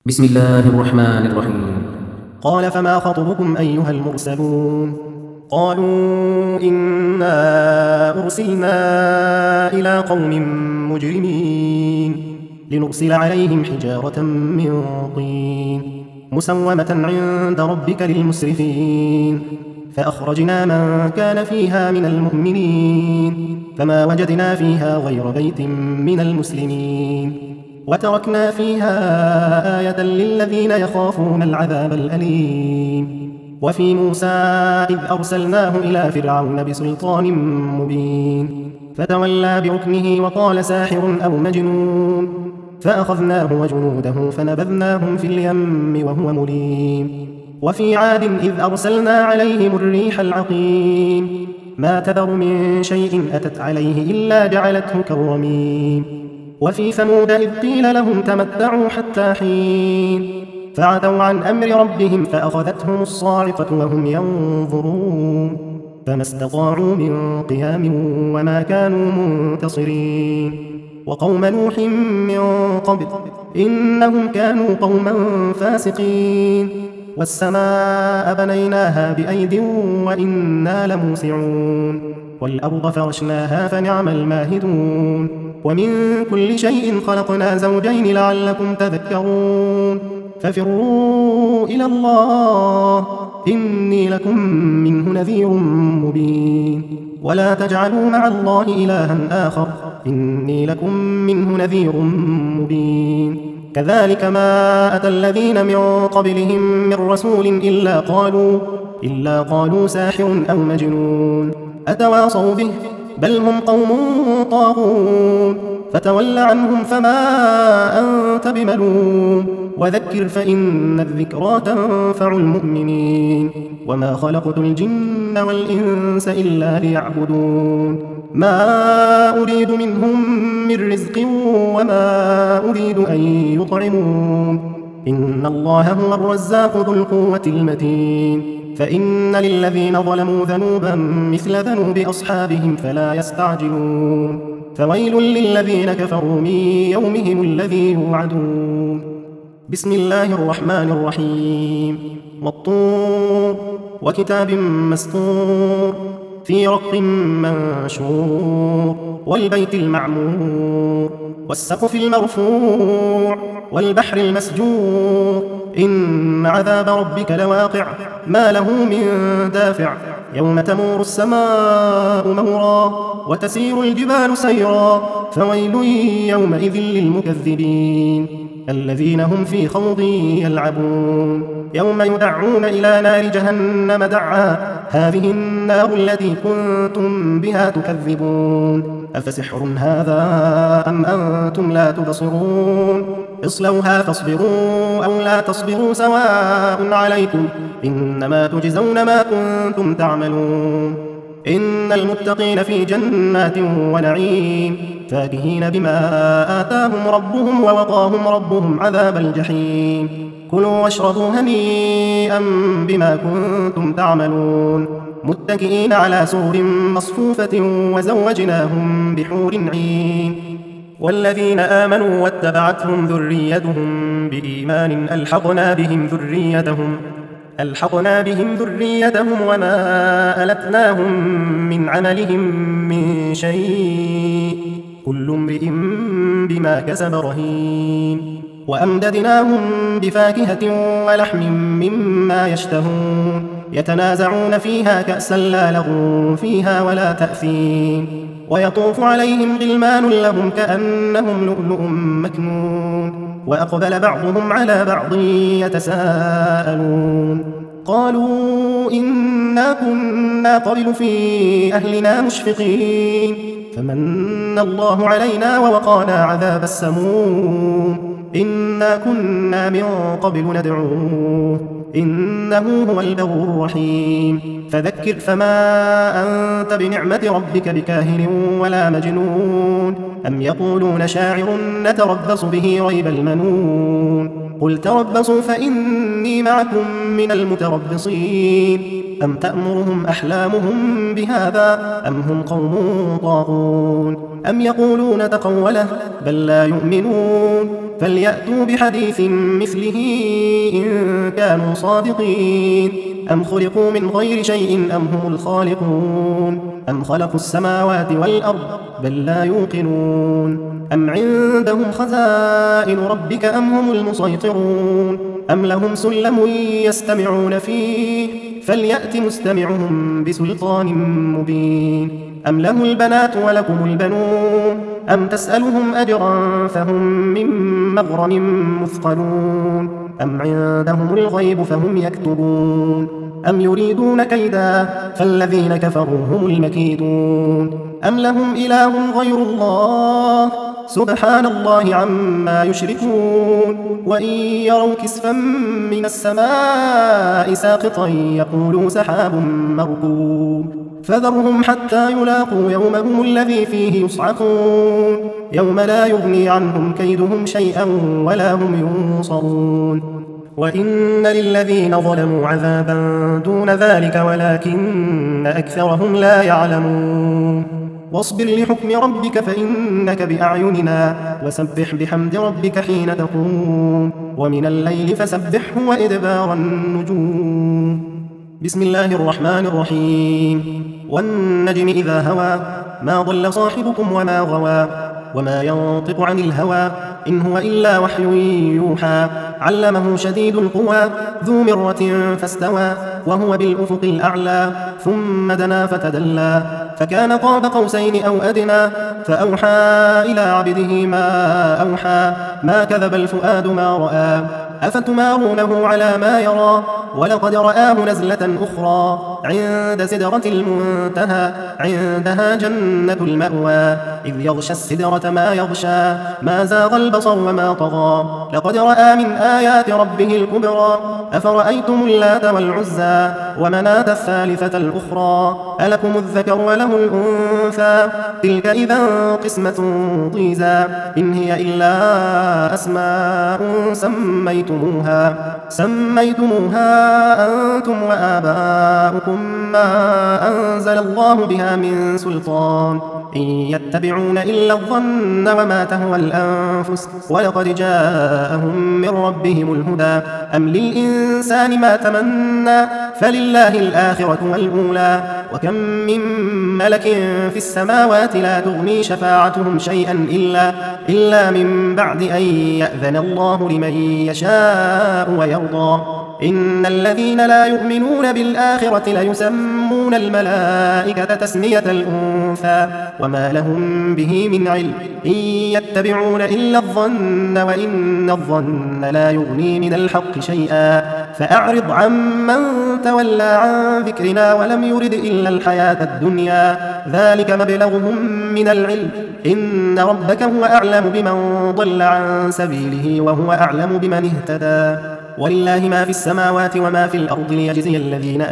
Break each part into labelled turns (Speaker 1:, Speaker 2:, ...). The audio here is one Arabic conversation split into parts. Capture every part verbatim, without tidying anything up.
Speaker 1: بسم الله الرحمن الرحيم.
Speaker 2: قال فما خطبكم أيها المرسلون؟ قالوا إنا أرسلنا إلى قوم مجرمين لنرسل عليهم حجارة من طين مسومة عند ربك للمسرفين فأخرجنا من كان فيها من المؤمنين فما وجدنا فيها غير بيت من المسلمين وتركنا فيها آية للذين يخافون العذاب الأليم وفي موسى إذ أرسلناه إلى فرعون بسلطان مبين فتولى بركنه وقال ساحر أو مجنون فأخذناه وجنوده فنبذناهم في اليم وهو مليم وفي عاد إذ أرسلنا عليهم الريح العقيم ما تذر من شيء أتت عليه إلا جعلته كالرميم وفي ثمود إذ قيل لهم تمتعوا حتى حين فعتوا عن أمر ربهم فأخذتهم الصاعقة وهم ينظرون فما استطاعوا من قيام وما كانوا منتصرين وقوم نوح من قبل إنهم كانوا قوما فاسقين والسماء بنيناها بأيد وإنا لموسعون والأرض فرشناها فنعم الماهدون ومن كل شيء خلقنا زوجين لعلكم تذكرون ففروا إلى الله إني لكم منه نذير مبين ولا تجعلوا مع الله إلها آخر إني لكم منه نذير مبين كذلك ما أتى الذين من قبلهم من رسول إلا قالوا, إلا قالوا ساحر أو مجنون أتواصوا به بل هم قوم طاغون فتول عنهم فما أنت بملوم وذكر فإن الذكرى تنفع المؤمنين وما خلقت الجن والإنس إلا ليعبدون ما أريد منهم من رزق وما أريد أن يطعمون إن الله هو الرزاق ذو القوة المتين فإن للذين ظلموا ذنوبا مثل ذنوب أصحابهم فلا يستعجلون فويل للذين كفروا من يومهم الذي يوعدون بسم الله الرحمن الرحيم والطور وكتاب مسطور في رق منشور والبيت المعمور والسقف المرفوع والبحر المسجور إن عذاب ربك لواقع ما له من دافع يوم تمور السماء مورا وتسير الجبال سيرا فويل يومئذ للمكذبين الذين هم في خوض يلعبون يوم يدعون إلى نار جهنم دعا هذه النار التي كنتم بها تكذبون أفسحر هذا أم أنتم لا تبصرون اصلوها فاصبروا أو لا تصبروا سواء عليكم إنما تجزون ما كنتم تعملون إن المتقين في جنات ونعيم فاكهين بما آتاهم ربهم ووقاهم ربهم عذاب الجحيم كلوا واشربوا هنيئا بما كنتم تعملون متكئين على سرر مصفوفة وزوجناهم بحور عين والذين آمنوا واتبعتهم ذريتهم بإيمان ألحقنا بهم ذريتهم ألحقنا بهم ذريتهم وما ألتناهم من عملهم من شيء كل امرئ بما كسب رهين وأمددناهم بفاكهة ولحم مما يشتهون يتنازعون فيها كأسا لا لغو فيها ولا تأثيم ويطوف عليهم غلمان لهم كأنهم لؤلؤ مكنون وأقبل بعضهم على بعض يتساءلون قالوا إنا كنا قبل في أهلنا مشفقين فمن الله علينا ووقانا عذاب السموم إنا كنا من قبل ندعوه إنه هو البر الرحيم فذكر فما أنت بنعمة ربك بكاهن ولا مجنون أم يقولون شاعر نتربص به ريب المنون قل تربصوا فإني معكم من المتربصين أم تأمرهم أحلامهم بهذا أم هم قوم طاغون أم يقولون تقوله بل لا يؤمنون فليأتوا بحديث مثله إن كانوا صادقين أم خلقوا من غير شيء أم هم الخالقون أم خلقوا السماوات والأرض بل لا يوقنون أم عندهم خزائن ربك أم هم المسيطرون أم لهم سلم يستمعون فيه فليأت مستمعهم بسلطان مبين أم له البنات ولكم البنون أم تسألهم أجرا فهم من مغرم مثقلون أم عندهم الغيب فهم يكتبون أم يريدون كيدا فالذين كفروا هم المكيدون أم لهم إله غير الله سبحان الله عما يشركون وإن يروا كسفا من السماء ساقطا يقولوا سحاب مركوم فذرهم حتى يلاقوا يومهم الذي فيه يصعقون يوم لا يغني عنهم كيدهم شيئا ولا هم ينصرون وإن للذين ظلموا عذابا دون ذلك ولكن أكثرهم لا يعلمون واصبر لحكم ربك فإنك بأعيننا وسبح بحمد ربك حين تقوم ومن الليل فسبحه وإدبار النجوم بسم الله الرحمن الرحيم والنجم إذا هوى ما ضل صاحبكم وما غوى وما ينطق عن الهوى إن هو إلا وحي يوحى علمه شديد القوى ذو مرة فاستوى وهو بالأفق الأعلى ثم دنا فتدلى فكان قاب قوسين أو أدنى فأوحى إلى عبده ما أوحى ما كذب الفؤاد ما رأى أفتمارونه على ما يرى ولقد رآه نزلة أخرى عند سدرة المنتهى عندها جنة المأوى إذ يغشى السدرة ما يغشى ما زاغ البصر وما طغى لقد رأى من آيات ربه الكبرى أفرأيتم اللات والعزى ومناة الثالثة الأخرى ألكم الذكر وله الأنثى تلك إذا قسمة ضيزى إن هي إلا أسماء سميتموها سميتموها أنتم وآباؤكم ما أنزل الله بها من سلطان إن يتبعون إلا الظن وما تهوى الأنفس ولقد جاءهم من ربهم الهدى أم للإنسان ما تمنى فلله الآخرة والأولى وكم من ملك في السماوات لا تغني شفاعتهم شيئا إلا, إلا من بعد أن يأذن الله لمن يشاء ويرضى إن الذين لا يؤمنون بالآخرة ليسمون الملائكة تسمية الأنثى وما لهم به من علم إن يتبعون إلا الظن وإن الظن لا يغني من الحق شيئا فأعرض عمن تولى عن ذكرنا ولم يرد إلا الحياة الدنيا ذلك مبلغهم من العلم إن ربك هو أعلم بمن ضل عن سبيله وهو أعلم بمن اهتدى ولله ما في السماوات وما في الأرض ليجزي الذين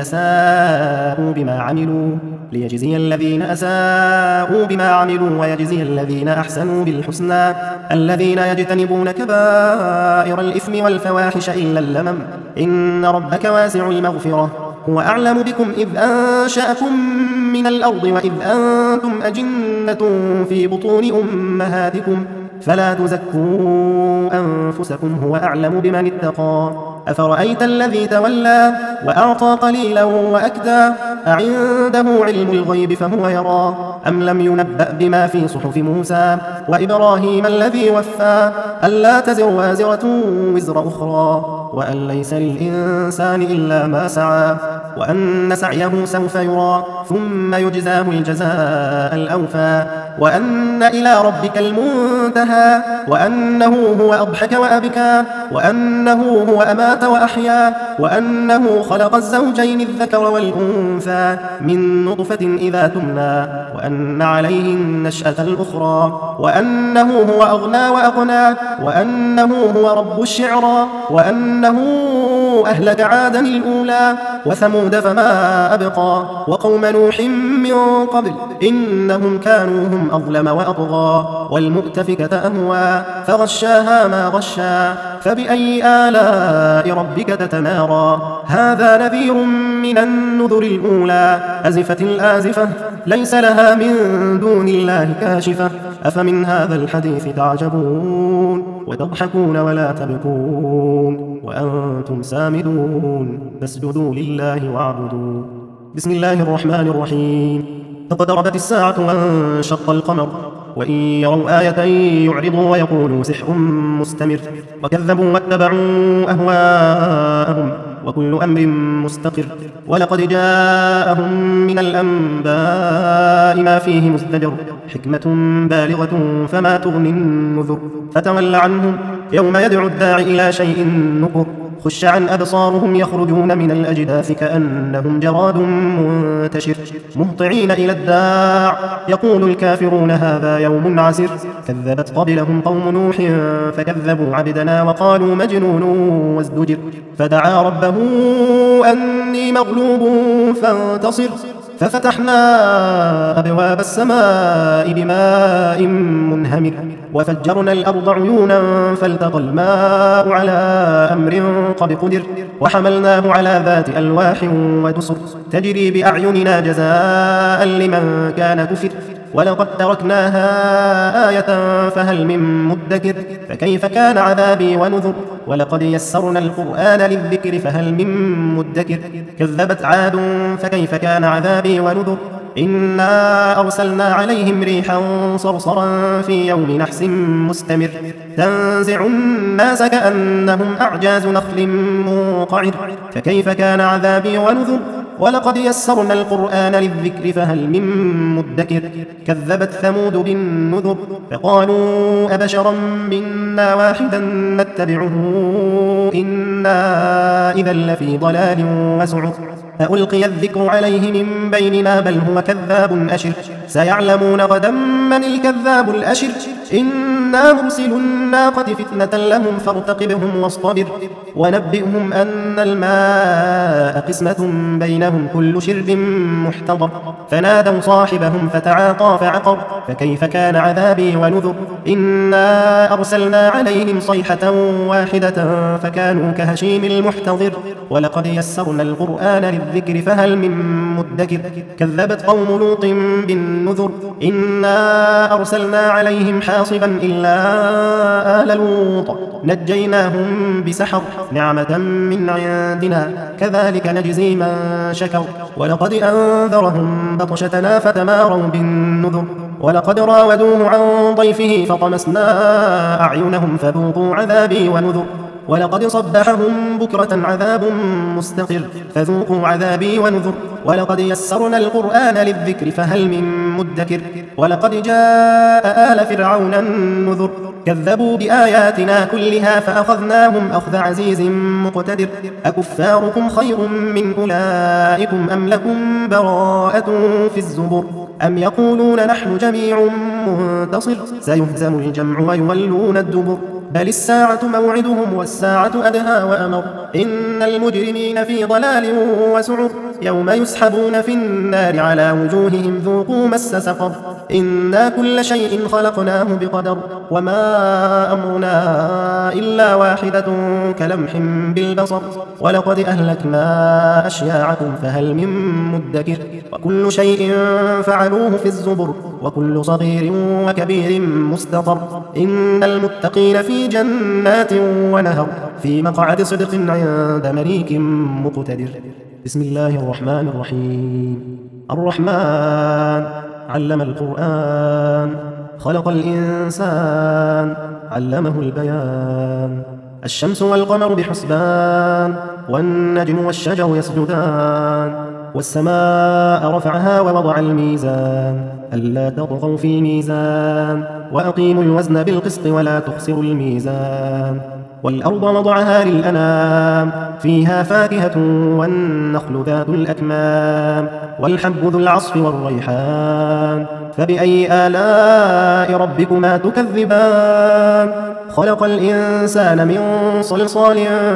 Speaker 2: أساءوا بما عملوا ليجزي الذين أساءوا بما عملوا ويجزي الذين أحسنوا بالحسنى الذين يجتنبون كبائر الإثم والفواحش إلا اللمم إن ربك واسع المغفرة هو أعلم بكم إذ أنشأكم من الأرض وإذ أنتم أجنة في بطون أمهاتكم فلا تزكوا أنفسكم هو أعلم بمن اتقى أفرأيت الذي تولى وأعطى قليلا وأكدى أعنده علم الغيب فهو يرى أم لم ينبأ بما في صحف موسى وإبراهيم الذي وفى ألا تزر وازرة وزر أخرى وأن ليس للإنسان إلا ما سعى وأن سعيه سوف يرى ثم يجزاه الجزاء الأوفى وأن إلى ربك المنتهى وأنه هو أضحك وأبكى وأنه هو أمات وأحيا وأنه خلق الزوجين الذكر والأنثى من نطفة إذا تمنى وأن عليه النشأة الأخرى وأنه هو أغنى وأقنى وأنه هو رب الشعرى وأنه أهلك عادا الأولى وثمود فما أبقى وقوم نوح من قبل إنهم كانوا هم أظلم وأطغى والمؤتفكة أهوى فغشاها ما غشا فبأي آلاء ربك تتمارى هذا نذير من النذر الأولى أزفت الآزفة ليس لها من دون الله كاشفة أفمن هذا الحديث تعجبون وتضحكون ولا تبكون وأنتم سامدون فاسجدوا لله واعبدوا. بسم الله الرحمن الرحيم. اقتربت الساعة وانشق القمر وإن يروا آية يعرضوا ويقولوا سحر مستمر وكذبوا واتبعوا أهواءهم وكل أمر مستقر ولقد جاءهم من الأنباء ما فيه مزدجر حكمة بالغة فما تغني النذر فتول عنهم يوم يدعو الداعي إلى شيء نكر خش عن أبصارهم يخرجون من الأجداث كأنهم جراد منتشر مهطعين إلى الداع يقول الكافرون هذا يوم عسر كذبت قبلهم قوم نوح فكذبوا عبدنا وقالوا مجنون وازدجر فدعا ربه أني مغلوب فانتصر ففتحنا أبواب السماء بماء منهمر وفجرنا الأرض عيونا فالتقى الماء على أمر قد قدر وحملناه على ذات ألواح ودسر تجري بأعيننا جزاء لمن كان كفر ولقد تركناها آية فهل من مدكر فكيف كان عذابي ونذر ولقد يسرنا القرآن للذكر فهل من مدكر كذبت عاد فكيف كان عذابي ونذر إنا أرسلنا عليهم ريحا صرصرا في يوم نحس مستمر تنزع الناس كأنهم أعجاز نخل منقعر فكيف كان عذابي ونذر ولقد يسرنا القرآن للذكر فهل من مدكر كذبت ثمود بالنذر فقالوا أبشرا منا واحدا نتبعه إنا إذا لفي ضلال وسعر ألقي الذكر عليه من بيننا بل هو كذاب أشر سيعلمون غدا من الكذاب الأشر إنا مرسل الناقة فتنة لهم فارتقبهم واصطبر ونبئهم أن الماء قسمة بينهم كل شرب محتضر فنادوا صاحبهم فتعاطى فعقر فكيف كان عذابي ونذر إنا أرسلنا عليهم صيحة واحدة فكانوا كهشيم المحتضر ولقد يسرنا القرآن للذكر فهل من مدكر كذبت قوم لوط بالنذر إنا أرسلنا عليهم حاصبا إلا آل لوط نجيناهم بسحر نعمة من عندنا كذلك نجزي من شكر ولقد أنذرهم بطشتنا فتماروا بالنذر ولقد راودوه عن ضيفه فطمسنا أعينهم فذوقوا عذابي ونذر ولقد صبحهم بكرة عذاب مستقر فذوقوا عذابي ونذر ولقد يسرنا القرآن للذكر فهل من مدكر ولقد جاء آل فرعون النذر كذبوا بآياتنا كلها فأخذناهم أخذ عزيز مقتدر أكفاركم خير من أولئكم أم لكم براءة في الزبر أم يقولون نحن جميع منتصر سيهزم الجمع ويولون الدبر بل الساعة موعدهم والساعة أدهى وأمر إن المجرمين في ضلال وسعر يوم يسحبون في النار على وجوههم ذوقوا مس سقر إنا كل شيء خلقناه بقدر وما أمرنا إلا واحدة كلمح بالبصر ولقد أهلكنا أشياعكم فهل من مدكر وكل شيء فعلوه في الزبر وكل صغير وكبير مستقر إن المتقين في جنات ونهر في مقعد صدق عند مليك مقتدر. بسم الله الرحمن الرحيم. الرحمن علم القرآن خلق الإنسان علمه البيان الشمس والقمر بحسبان والنجم والشجر يسجدان والسماء رفعها ووضع الميزان ألا تطغوا في الميزان وأقيموا الوزن بالقسط ولا تخسروا الميزان والأرض وضعها للأنام فيها فاكهة والنخل ذات الأكمام والحب ذو العصف والريحان فبأي آلاء ربكما تكذبان خلق الإنسان من صلصال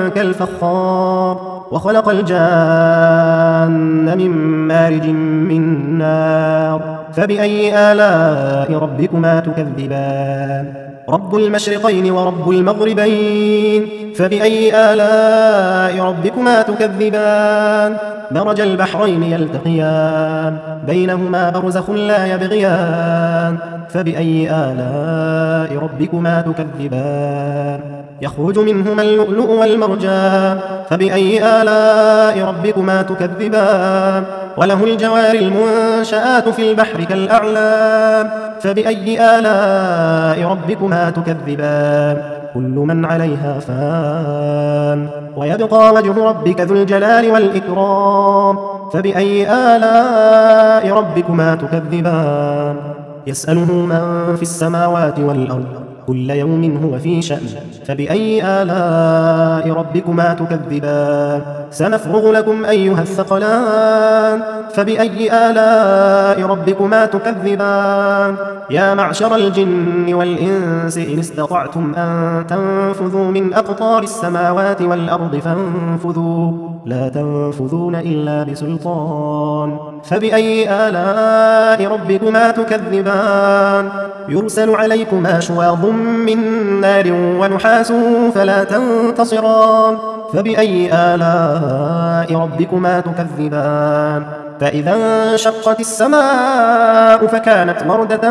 Speaker 2: كالفخار وخلق الجان من مارج من نار فبأي آلاء ربكما تكذبان رب المشرقين ورب المغربين فبأي آلاء ربكما تكذبان مرج البحرين يلتقيان بينهما برزخ لا يبغيان فبأي آلاء ربكما تكذبان يخرج منهما اللؤلؤ والمرجان فبأي آلاء ربكما تكذبان وله الجوار المنشآت في البحر كالأعلام فبأي آلاء ربكما تكذبان كل من عليها فان ويبقى وجه ربك ذو الجلال والإكرام فبأي آلاء ربكما تكذبان يسأله من في السماوات والأرض كل يوم هو في شأن فبأي آلاء ربكما تكذبان سنفرغ لكم أيها الثقلان فبأي آلاء ربكما تكذبان يا معشر الجن والإنس إن استطعتم أن تنفذوا من أقطار السماوات والأرض فانفذوا لا تنفذون إلا بسلطان فبأي آلاء ربكما تكذبان يرسل عليكما شواظ من نار ونحاس فلا تنتصران فبأي آلاء ربكما تكذبان فإذا انشقت السماء فكانت وردة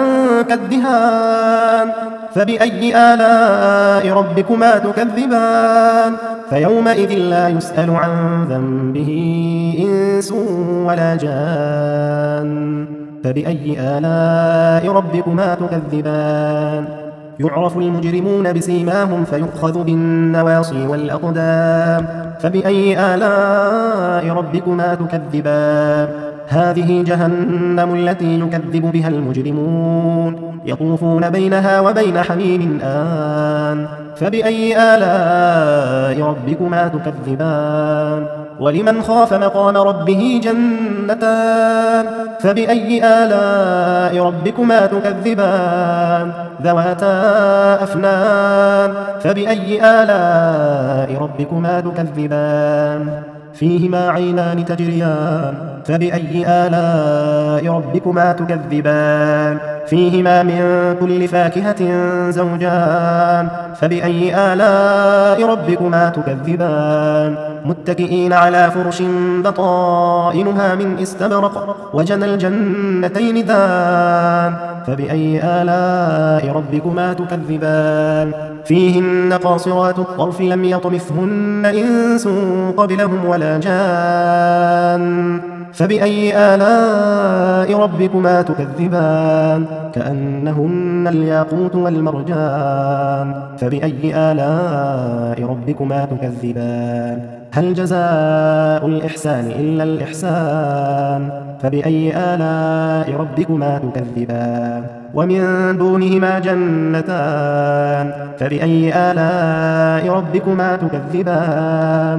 Speaker 2: كالدهان فبأي آلاء ربكما تكذبان فيومئذ لا يسأل عن ذنبه إنس ولا جان فبأي آلاء ربكما تكذبان يعرف المجرمون بسيماهم فيؤخذ بالنواصي والأقدام فبأي آلاء ربكما تكذبان هذه جهنم التي يكذب بها المجرمون يطوفون بينها وبين حميم آن فبأي آلاء ربكما تكذبان ولمن خاف مقام ربه جنتان فبأي آلاء ربكما تكذبان ذواتا أفنان فبأي آلاء ربكما تكذبان فيهما عينان تجريان فبأي آلاء ربكما تكذبان فيهما من كل فاكهة زوجان فبأي آلاء ربكما تكذبان متكئين على فرش بطائنها من استبرق وجنى الجنتين دان فبأي آلاء ربكما تكذبان فيهن قاصرات الطرف لم يطمثهن إنس قبلهم ولا جان فبأي آلاء ربكما تكذبان كأنهن الياقوت والمرجان فبأي آلاء ربكما تكذبان هل جزاء الإحسان إلا الإحسان فبأي آلاء ربكما تكذبان ومن دونهما جنتان فبأي آلاء ربكما تكذبان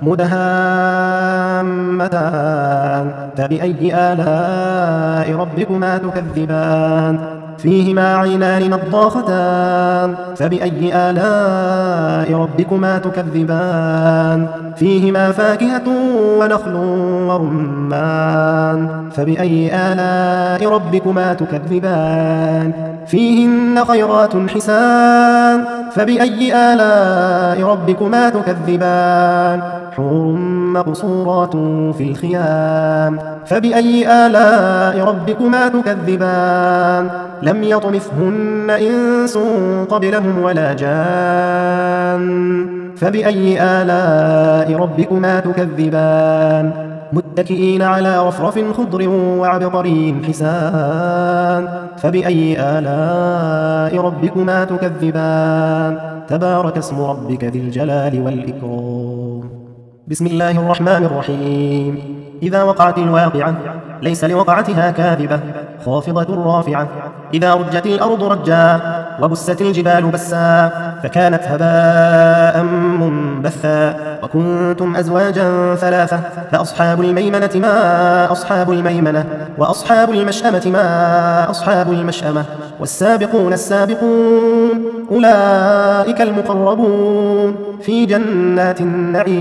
Speaker 2: مدهامتان فبأي آلاء ربكما تكذبان فيهما عينان نضاختان فبأي آلاء ربكما تكذبان فيهما فاكهة ونخل ورمان فبأي آلاء ربكما تكذبان فيهن خيرات حسان فبأي آلاء ربكما تكذبان حور مقصورات في الخيام فبأي آلاء ربكما تكذبان لم يطمثهن إنس قبلهم ولا جان فبأي آلاء ربكما تكذبان متكئين على رفرف خضر وعبقري حسان فبأي آلاء ربكما تكذبان تبارك اسم ربك ذي الجلال والإكرام بسم الله الرحمن الرحيم إذا وقعت الواقعة ليس لوقعتها كاذبة خافضة رافعة إذا رجت الأرض رجا وبست الجبال بسا فكانت هباء منبثا وكنتم أزواجا ثلاثة فأصحاب الميمنة ما أصحاب الميمنة وأصحاب المشأمة ما أصحاب المشأمة والسابقون السابقون أولئك المقربون في جنات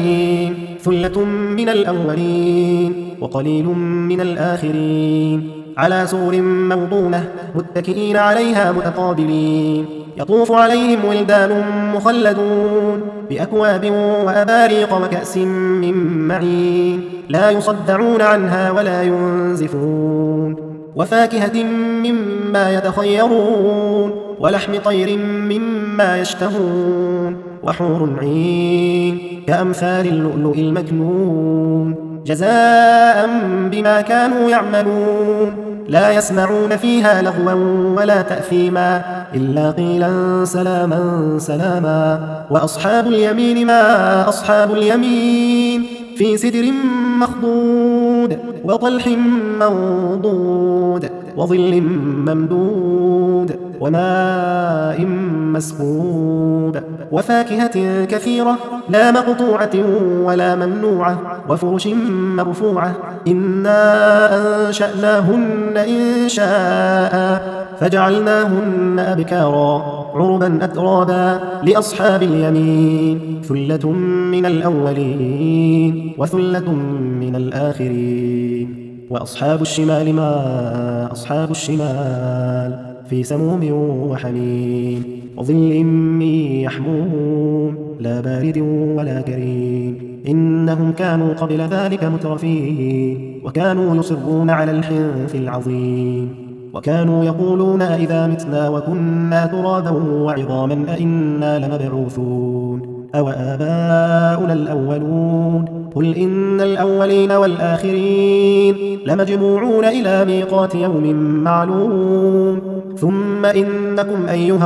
Speaker 2: النعيم ثلة من الأولين وقليل من الآخرين على سرر موضونة متكئين عليها متقابلين يطوف عليهم ولدان مخلدون بأكواب وأباريق وكأس من معين لا يصدعون عنها ولا ينزفون وفاكهة مما يتخيرون ولحم طير مما يشتهون وحور عين كأمثال اللؤلؤ المكنون جزاء بما كانوا يعملون لا يسمعون فيها لغوا ولا تأثيما إلا قيلا سلاما سلاما وأصحاب اليمين ما أصحاب اليمين في سدر مخضود وطلح منضود وظل ممدود وماء مسكوب وفاكهة كثيرة لا مقطوعة ولا ممنوعة وفرش مرفوعة إنا أنشأناهن إنشاء فجعلناهن أبكارا عربا أترابا لأصحاب اليمين ثلة من الأولين وثلة من الآخرين وأصحاب الشمال ما أصحاب الشمال في سموم وحميم وظل من يحموم لا بارد ولا كريم إنهم كانوا قبل ذلك مترفين وكانوا يصرون على الحنث العظيم وكانوا يقولون أئذا متنا وكنا ترابا وعظاما أئنا لمبعوثون أو آباؤنا الأولون قل إن الأولين والآخرين لمجموعون إلى ميقات يوم معلوم ثم إنكم أيها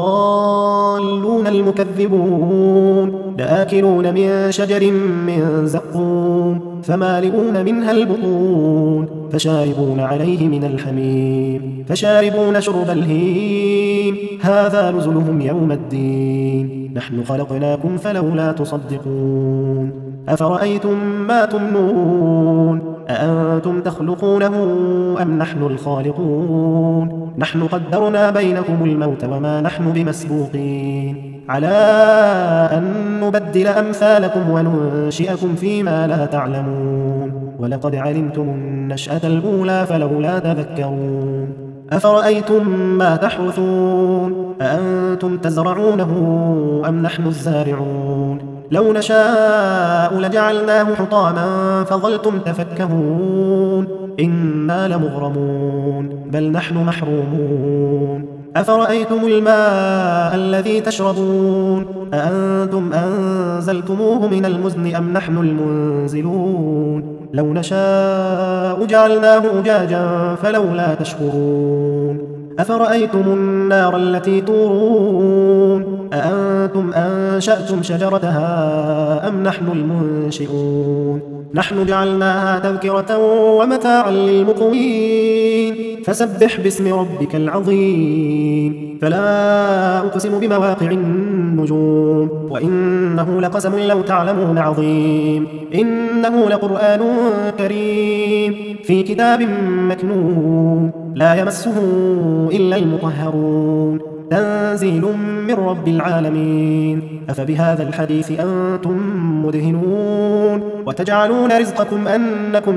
Speaker 2: الضالون المكذبون لآكلون من شجر من زقوم فمالئون منها البطون فشاربون عليه من الحميم فشاربون شرب الهيم هذا نزلهم يوم الدين نحن خلقناكم فلولا تصدقون أفرأيتم ما تمنون أأنتم تخلقونه أم نحن الخالقون نحن قدرنا بينكم الموت وما نحن بمسبوقين على أن نبدل أمثالكم وننشئكم فيما لا تعلمون ولقد علمتم النشأة الأولى فلولا تذكرون أفرأيتم ما تحرثون أأنتم تزرعونه أم نحن الزارعون لو نشاء لجعلناه حطاما فظلتم تفكهون إنا لمغرمون بل نحن محرومون أفرأيتم الماء الذي تشربون أأنتم أنزلتموه من المزن أم نحن المنزلون لو نشاء جعلناه أجاجا فلولا تشكرون أفرأيتم النار التي تورون أأنتم أنشأتم شجرتها أم نحن المنشئون نحن جعلناها تذكرة ومتاعا للمقوين فسبح باسم ربك العظيم فلا أقسم بمواقع النجوم وإنه لقسم لو تعلمون عظيم إنه لقرآن كريم في كتاب مكنون لا يمسه إلا المطهرون تنزيل من رب العالمين أفبهذا الحديث أنتم مدهنون وتجعلون رزقكم أنكم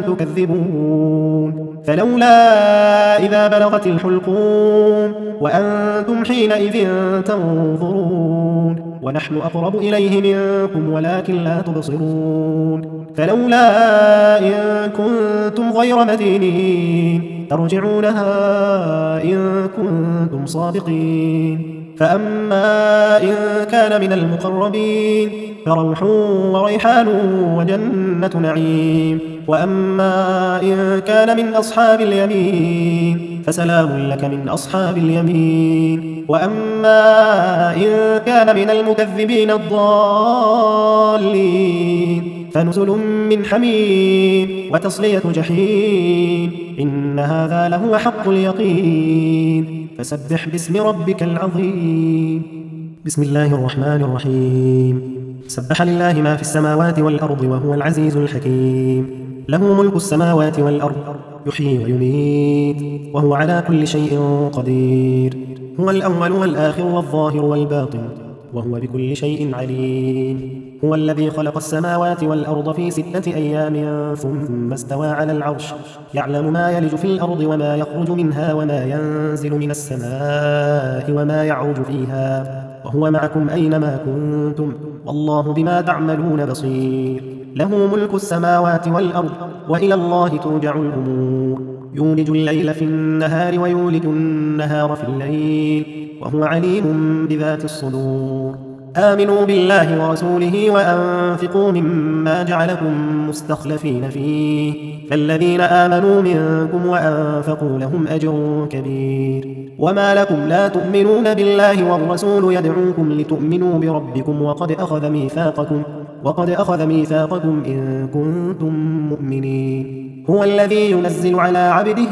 Speaker 2: تكذبون فلولا إذا بلغت الحلقوم وأنتم حينئذ تنظرون ونحن أقرب إليه منكم ولكن لا تبصرون فلولا إن كنتم غير مدينين ترجعونها إن كنتم صادقين فأما إن كان من المقربين فروح وريحان وجنة نعيم وأما إن كان من أصحاب اليمين فسلام لك من أصحاب اليمين وأما إن كان من المكذبين الضالين فنزل من حميم وتصلية جحيم إن هذا لهو حق اليقين فسبح باسم ربك العظيم بسم الله الرحمن الرحيم سبح لله ما في السماوات والأرض وهو العزيز الحكيم له ملك السماوات والأرض يحيي ويميت وهو على كل شيء قدير هو الأول والآخر والظاهر والباطن وهو بكل شيء عليم هو الذي خلق السماوات والأرض في ستة أيام ثم استوى على العرش يعلم ما يلج في الأرض وما يخرج منها وما ينزل من السماء وما يعرج فيها وهو معكم أينما كنتم والله بما تعملون بصير له ملك السماوات والأرض وإلى الله ترجع الأمور يولج الليل في النهار ويولج النهار في الليل وهو عليم بذات الصدور آمنوا بالله ورسوله وأنفقوا مما جعلكم مستخلفين فيه فالذين آمنوا منكم وأنفقوا لهم أجر كبير وما لكم لا تؤمنون بالله والرسول يدعوكم لتؤمنوا بربكم وقد أخذ ميثاقكم وقد أخذ ميثاقكم إن كنتم مؤمنين هو الذي ينزل على عبده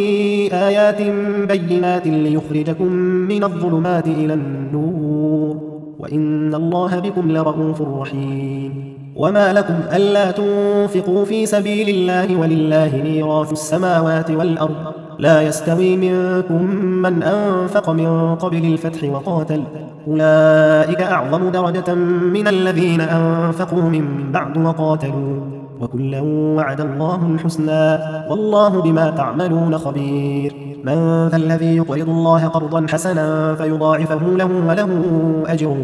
Speaker 2: آيات بينات ليخرجكم من الظلمات إلى النور وإن الله بكم لرؤوف رحيم وما لكم ألا تنفقوا في سبيل الله ولله ميراث السماوات والأرض لا يستوي منكم من أنفق من قبل الفتح وقاتل أولئك أعظم درجة من الذين أنفقوا من بعد وقاتلوا وكلا وعد الله الحسنى والله بما تعملون خبير من ذا الذي يقرض الله قرضا حسنا فيضاعفه له وله أجر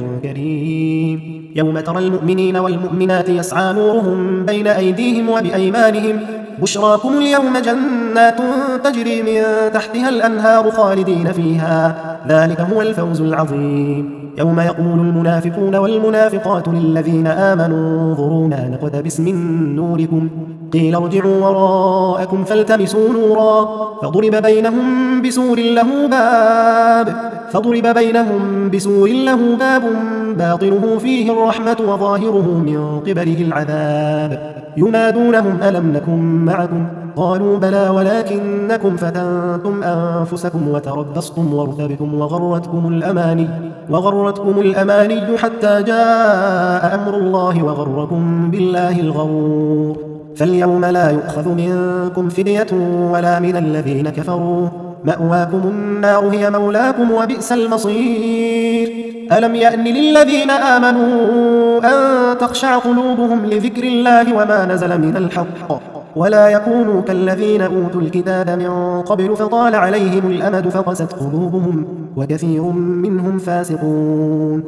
Speaker 2: كريم يوم ترى المؤمنين والمؤمنات يسعى نورهم بين أيديهم وبأيمانهم بشراكم اليوم جنات تجري من تحتها الأنهار خالدين فيها ذلك هو الفوز العظيم يوم يقول المنافقون والمنافقات للذين آمنوا انظرونا نقتبس من نوركم قيل ارجعوا وراءكم فالتمسوا نورا فضرب بينهم بسور له باب فضرب بينهم بسور له باب باطنه فيه الرحمة وظاهره من قبله العذاب ينادونهم ألم نكن معكم قالوا بلى ولكنكم فتنتم أنفسكم وتربصتم وارتبتم وغرتكم الأماني وغرتكم الأماني حتى جاء أمر الله وغركم بالله الغرور فاليوم لا يؤخذ منكم فدية ولا من الذين كفروا مأواكم النار هي مولاكم وبئس المصير ألم يأن للذين آمنوا أن تخشع قلوبهم لذكر الله وما نزل من الحق ولا يكونوا كالذين أوتوا الكتاب من قبل فطال عليهم الأمد فقست قلوبهم وكثير منهم فاسقون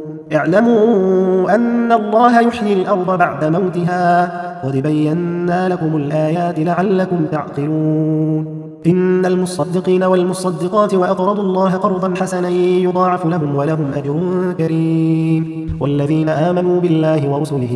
Speaker 2: اعلموا أن الله يحيي الأرض بعد موتها قد بينا لكم الآيات لعلكم تعقلون إن المصدقين والمصدقات وأقرضوا الله قرضا حسنا يضاعف لهم ولهم أجر كريم والذين آمنوا بالله ورسله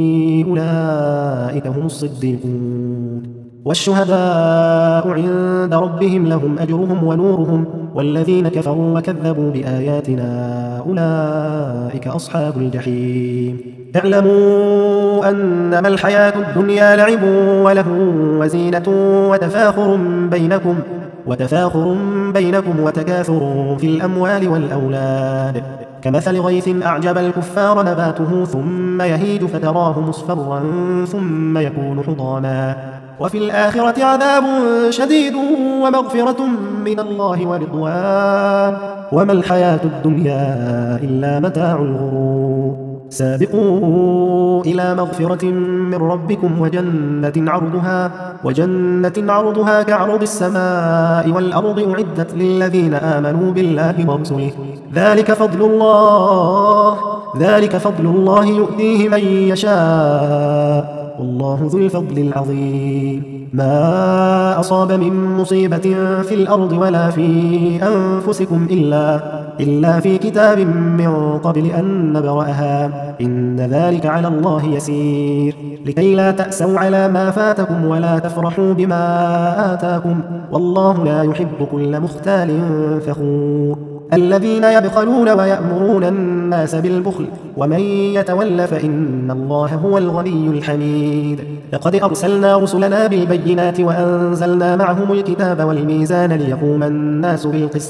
Speaker 2: أولئك هم الصديقون والشهداء عند ربهم لهم أجرهم ونورهم والذين كفروا وكذبوا بآياتنا أولئك أصحاب الجحيم اعلموا أنما الحياة الدنيا لعب وله وزينة وتفاخر بينكم وتفاخر بينكم وتكاثر في الأموال والأولاد كمثل غيث أعجب الكفار نباته ثم يهيج فتراه مصفرا ثم يكون حطاما وفي الآخرة عذاب شديد ومغفرة من الله ورضوان وما الحياة الدنيا إلا متاع الغرور سابقوا إلى مغفرة من ربكم وجنة عرضها وجنة عرضها كعرض السماء والأرض أعدت للذين آمنوا بالله ورسله ذلك فضل الله ذلك فضل الله يؤتيه من يشاء والله ذو الفضل العظيم ما أصاب من مصيبة في الأرض ولا في أنفسكم إلا, إلا في كتاب من قبل أن نبرأها إن ذلك على الله يسير لكي لا تأسوا على ما فاتكم ولا تفرحوا بما آتاكم والله لا يحب كل مختال فخور الذين يبخلون ويأمرون الناس بالبخل ومن يتول فإن الله هو الغني الحميد لقد أرسلنا رسلنا بالبينات وأنزلنا معهم الكتاب والميزان ليقوم الناس بالقسط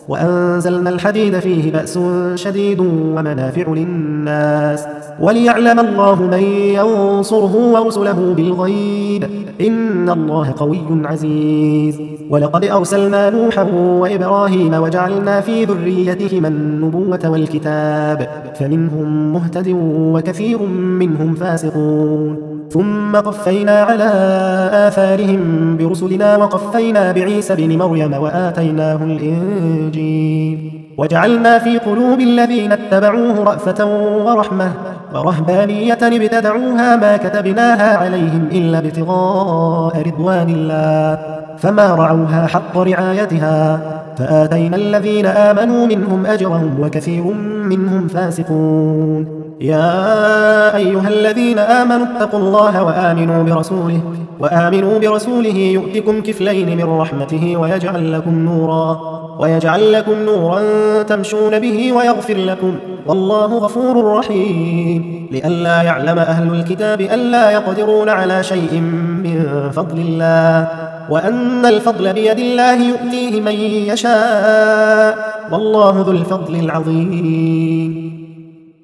Speaker 2: وأنزلنا الحديد فيه بأس شديد ومنافع للناس وليعلم الله من ينصره ورسله بالغيب إن الله قوي عزيز. ولقد أرسلنا نوحا وإبراهيم وجعلنا في ذريتهما النبوة والكتاب فمنهم مهتد وكثير منهم فاسقون. ثم قفينا على آثارهم برسلنا وقفينا بعيسى بن مريم وآتيناه الإنجيل وجعلنا في قلوب الذين اتبعوه رأفة ورحمة ورهبانية ابتدعوها ما كتبناها عليهم إلا ابتغاء رضوان الله فما رعوها حق رعايتها فآتينا الذين آمنوا منهم أجرهم وكثير منهم فاسقون. يا أيها الذين آمنوا اتقوا الله وآمنوا برسوله وآمنوا برسوله يؤتكم كفلين من رحمته ويجعل لكم نورا ويجعل لكم نورا تمشون به ويغفر لكم والله غفور رحيم. لئلا يعلم أهل الكتاب ألا يقدرون على شيء من فضل الله وأن الفضل بيد الله يؤتيه من يشاء والله ذو الفضل العظيم.